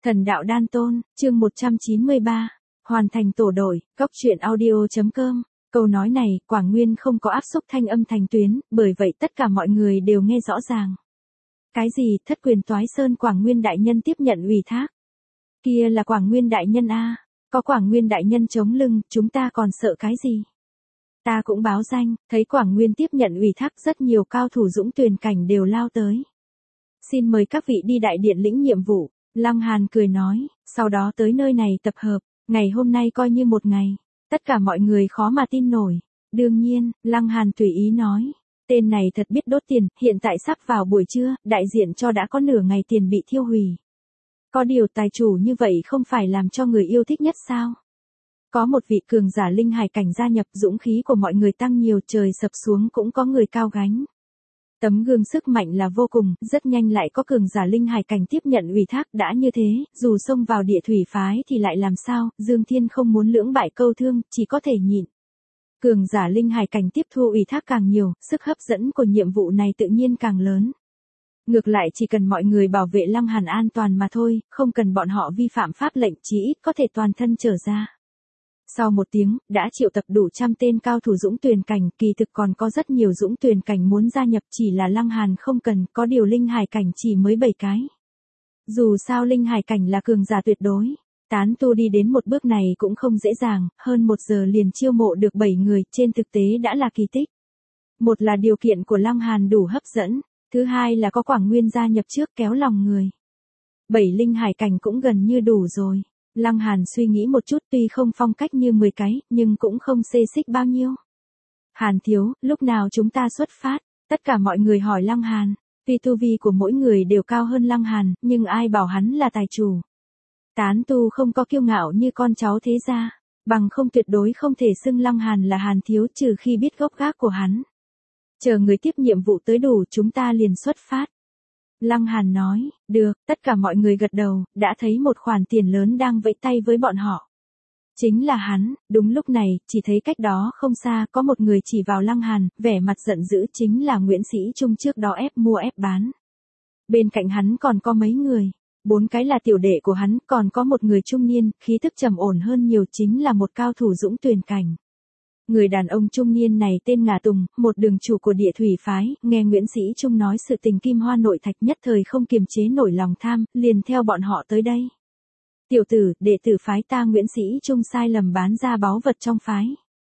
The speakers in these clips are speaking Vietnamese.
Thần đạo đan tôn, chương 193. Hoàn thành tổ đổi, góc truyện audio.com. Câu nói này, Quảng Nguyên không có áp xúc thanh âm thành tuyến, bởi vậy tất cả mọi người đều nghe rõ ràng. Cái gì, thất quyền toái sơn Quảng Nguyên đại nhân tiếp nhận ủy thác? Kia là Quảng Nguyên đại nhân a, có Quảng Nguyên đại nhân chống lưng, chúng ta còn sợ cái gì? Ta cũng báo danh, thấy Quảng Nguyên tiếp nhận ủy thác, rất nhiều cao thủ dũng tuyển cảnh đều lao tới. Xin mời các vị đi đại điện lĩnh nhiệm vụ. Lăng Hàn cười nói, sau đó tới nơi này tập hợp, ngày hôm nay coi như một ngày. Tất cả mọi người khó mà tin nổi. Đương nhiên, Lăng Hàn tùy ý nói, tên này thật biết đốt tiền, hiện tại sắp vào buổi trưa, đại diện cho đã có nửa ngày tiền bị thiêu hủy. Có điều tài chủ như vậy không phải làm cho người yêu thích nhất sao? Có một vị cường giả linh hải cảnh gia nhập, dũng khí của mọi người tăng nhiều, trời sập xuống cũng có người cao gánh. Tấm gương sức mạnh là vô cùng, rất nhanh lại có cường giả linh hải cảnh tiếp nhận ủy thác, đã như thế, dù xông vào địa thủy phái thì lại làm sao, Dương Thiên không muốn lưỡng bại câu thương, chỉ có thể nhịn. Cường giả linh hải cảnh tiếp thu ủy thác càng nhiều, sức hấp dẫn của nhiệm vụ này tự nhiên càng lớn. Ngược lại chỉ cần mọi người bảo vệ Lăng Hàn an toàn mà thôi, không cần bọn họ vi phạm pháp lệnh, chí ít có thể toàn thân trở ra. Sau một tiếng, đã triệu tập đủ 100 tên cao thủ dũng tuyển cảnh, kỳ thực còn có rất nhiều dũng tuyển cảnh muốn gia nhập, chỉ là Lăng Hàn không cần, có điều linh hải cảnh chỉ mới 7 cái. Dù sao linh hải cảnh là cường giả tuyệt đối, tán tu đi đến một bước này cũng không dễ dàng, hơn 1 giờ liền chiêu mộ được 7 người, trên thực tế đã là kỳ tích. Một là điều kiện của Lăng Hàn đủ hấp dẫn, thứ hai là có Quảng Nguyên gia nhập trước kéo lòng người. 7 linh hải cảnh cũng gần như đủ rồi. Lăng Hàn suy nghĩ một chút, tuy không phong cách như 10 cái, nhưng cũng không xê xích bao nhiêu. Hàn thiếu, lúc nào chúng ta xuất phát? Tất cả mọi người hỏi Lăng Hàn. Tuy tu vi của mỗi người đều cao hơn Lăng Hàn, nhưng ai bảo hắn là tài chủ. Tán tu không có kiêu ngạo như con cháu thế gia, bằng không tuyệt đối không thể xưng Lăng Hàn là Hàn thiếu, trừ khi biết gốc gác của hắn. Chờ người tiếp nhiệm vụ tới đủ, chúng ta liền xuất phát. Lăng Hàn nói, được, tất cả mọi người gật đầu, đã thấy một khoản tiền lớn đang vẫy tay với bọn họ. Chính là hắn, đúng lúc này, chỉ thấy cách đó không xa có một người chỉ vào Lăng Hàn, vẻ mặt giận dữ, chính là Nguyễn Sĩ Trung trước đó ép mua ép bán. Bên cạnh hắn còn có mấy người, 4 cái là tiểu đệ của hắn, còn có một người trung niên, khí thức trầm ổn hơn nhiều, chính là một cao thủ dũng tuyển cảnh. Người đàn ông trung niên này tên Ngà Tùng, một đường chủ của địa thủy phái, nghe Nguyễn Sĩ Trung nói sự tình kim hoa nội thạch, nhất thời không kiềm chế nổi lòng tham, liền theo bọn họ tới đây. Tiểu tử, đệ tử phái ta Nguyễn Sĩ Trung sai lầm bán ra báu vật trong phái.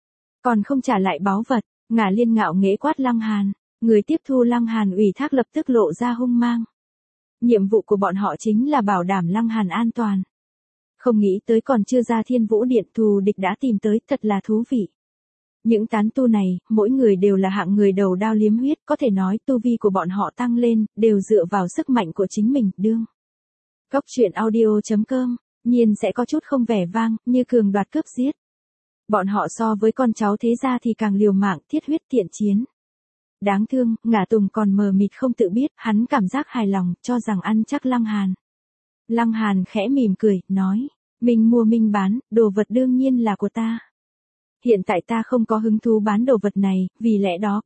Còn không trả lại báu vật, Ngà Liên ngạo nghễ quát Lăng Hàn. Người tiếp thu Lăng Hàn ủy thác lập tức lộ ra hung mang. Nhiệm vụ của bọn họ chính là bảo đảm Lăng Hàn an toàn. Không nghĩ tới còn chưa ra Thiên Vũ Điện, thù địch đã tìm tới, thật là thú vị. Những tán tu này, mỗi người đều là hạng người đầu đao liếm huyết, có thể nói tu vi của bọn họ tăng lên, đều dựa vào sức mạnh của chính mình, đương. Góc truyện audio.com, nhiên sẽ có chút không vẻ vang, như cường đoạt cướp giết. Bọn họ so với con cháu thế gia thì càng liều mạng, thiết huyết thiện chiến. Đáng thương, Ngà Tùng còn mờ mịt không tự biết, hắn cảm giác hài lòng, cho rằng ăn chắc Lăng Hàn. Lăng Hàn khẽ mỉm cười, nói, mình mua mình bán, đồ vật đương nhiên là của ta. Hiện tại ta không có hứng thú bán đồ vật này, vì lẽ đó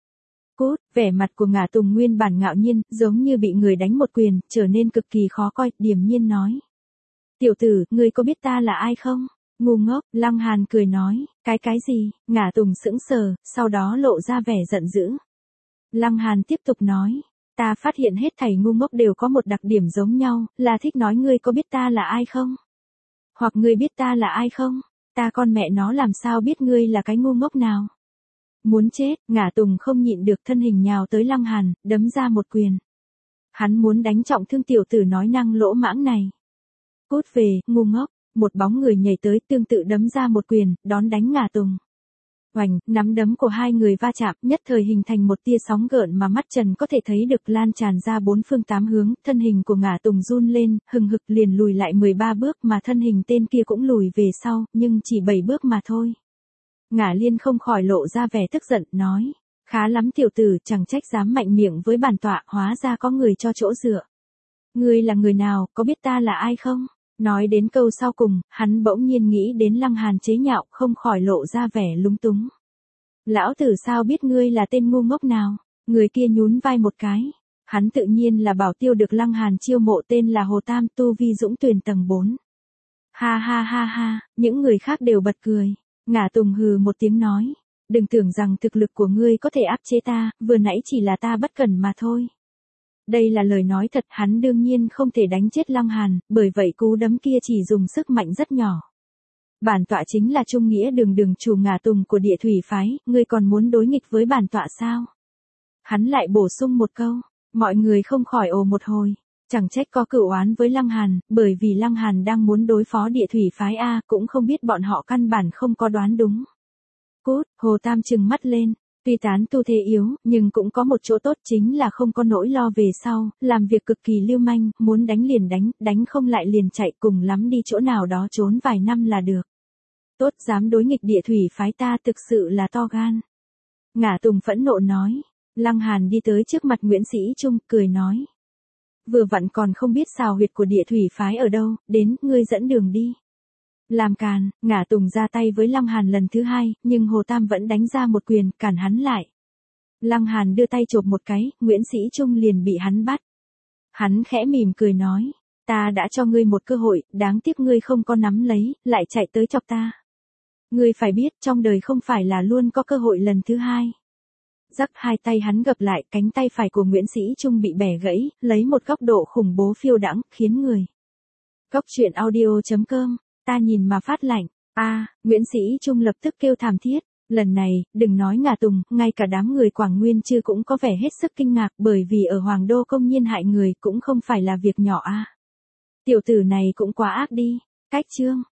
cút, vẻ mặt của Ngà Tùng nguyên bản ngạo nhiên, giống như bị người đánh một quyền, trở nên cực kỳ khó coi, điềm nhiên nói. Tiểu tử, ngươi có biết ta là ai không? Ngu ngốc, Lăng Hàn cười nói, cái gì? Ngà Tùng sững sờ, sau đó lộ ra vẻ giận dữ. Lăng Hàn tiếp tục nói, ta phát hiện hết thảy ngu ngốc đều có một đặc điểm giống nhau, là thích nói ngươi có biết ta là ai không? Hoặc ngươi biết ta là ai không? Ta con mẹ nó làm sao biết ngươi là cái ngu ngốc nào? Muốn chết, Ngà Tùng không nhịn được, thân hình nhào tới Lăng Hàn, đấm ra một quyền. Hắn muốn đánh trọng thương tiểu tử nói năng lỗ mãng này. Cút về, ngu ngốc, một bóng người nhảy tới tương tự đấm ra một quyền, đón đánh Ngà Tùng. Oành, nắm đấm của hai người va chạm, nhất thời hình thành một tia sóng gợn mà mắt trần có thể thấy được lan tràn ra 4 phương 8 hướng, thân hình của Ngà Tùng run lên, hừng hực liền lùi lại 13 bước, mà thân hình tên kia cũng lùi về sau, nhưng chỉ 7 bước mà thôi. Ngà Liên không khỏi lộ ra vẻ tức giận, nói, khá lắm tiểu tử, chẳng trách dám mạnh miệng với bản tọa, hóa ra có người cho chỗ dựa. Ngươi là người nào, có biết ta là ai không? Nói đến câu sau cùng, hắn bỗng nhiên nghĩ đến Lăng Hàn chế nhạo, không khỏi lộ ra vẻ lúng túng. Lão tử sao biết ngươi là tên ngu ngốc nào? Người kia nhún vai một cái. Hắn tự nhiên là bảo tiêu được Lăng Hàn chiêu mộ, tên là Hồ Tam, tu vi Dũng Tuyền tầng 4. Ha ha ha ha, những người khác đều bật cười. Ngả Tùng hừ một tiếng nói. Đừng tưởng rằng thực lực của ngươi có thể áp chế ta, vừa nãy chỉ là ta bất cẩn mà thôi. Đây là lời nói thật, hắn đương nhiên không thể đánh chết Lăng Hàn, bởi vậy cú đấm kia chỉ dùng sức mạnh rất nhỏ. Bản tọa chính là Trung Nghĩa Đường chủ Ngả Tùng của Địa Thủy phái, ngươi còn muốn đối nghịch với bản tọa sao? Hắn lại bổ sung một câu, mọi người không khỏi ồ một hồi. Chẳng trách có cửu oán với Lăng Hàn, bởi vì Lăng Hàn đang muốn đối phó Địa Thủy phái A, cũng không biết bọn họ căn bản không có đoán đúng. Cút, Hồ Tam trừng mắt lên, tuy tán tu thế yếu, nhưng cũng có một chỗ tốt chính là không có nỗi lo về sau, làm việc cực kỳ lưu manh, muốn đánh liền đánh, đánh không lại liền chạy, cùng lắm đi chỗ nào đó trốn vài năm là được. Tốt, dám đối nghịch Địa Thủy phái ta, thực sự là to gan. Ngả Tùng phẫn nộ nói. Lăng Hàn đi tới trước mặt Nguyễn Sĩ Trung, cười nói. Vừa vặn còn không biết xào huyệt của Địa Thủy phái ở đâu, đến, ngươi dẫn đường đi. Làm càn, Ngả Tùng ra tay với Lăng Hàn lần thứ hai, nhưng Hồ Tam vẫn đánh ra một quyền, cản hắn lại. Lăng Hàn đưa tay chộp một cái, Nguyễn Sĩ Trung liền bị hắn bắt. Hắn khẽ mỉm cười nói, ta đã cho ngươi một cơ hội, đáng tiếc ngươi không có nắm lấy, lại chạy tới chọc ta. Ngươi phải biết, trong đời không phải là luôn có cơ hội lần thứ hai. Rắc, hai tay hắn gập lại, cánh tay phải của Nguyễn Sĩ Trung bị bẻ gãy, lấy một góc độ khủng bố phiêu đãng, khiến người. Cóc truyện audio.com, ta nhìn mà phát lạnh. Nguyễn Sĩ Trung lập tức kêu thảm thiết. Lần này, đừng nói Ngả Tùng, ngay cả đám người Quảng Nguyên Chư cũng có vẻ hết sức kinh ngạc, bởi vì ở Hoàng Đô công nhiên hại người cũng không phải là việc nhỏ a. Tiểu tử này cũng quá ác đi. Cách chương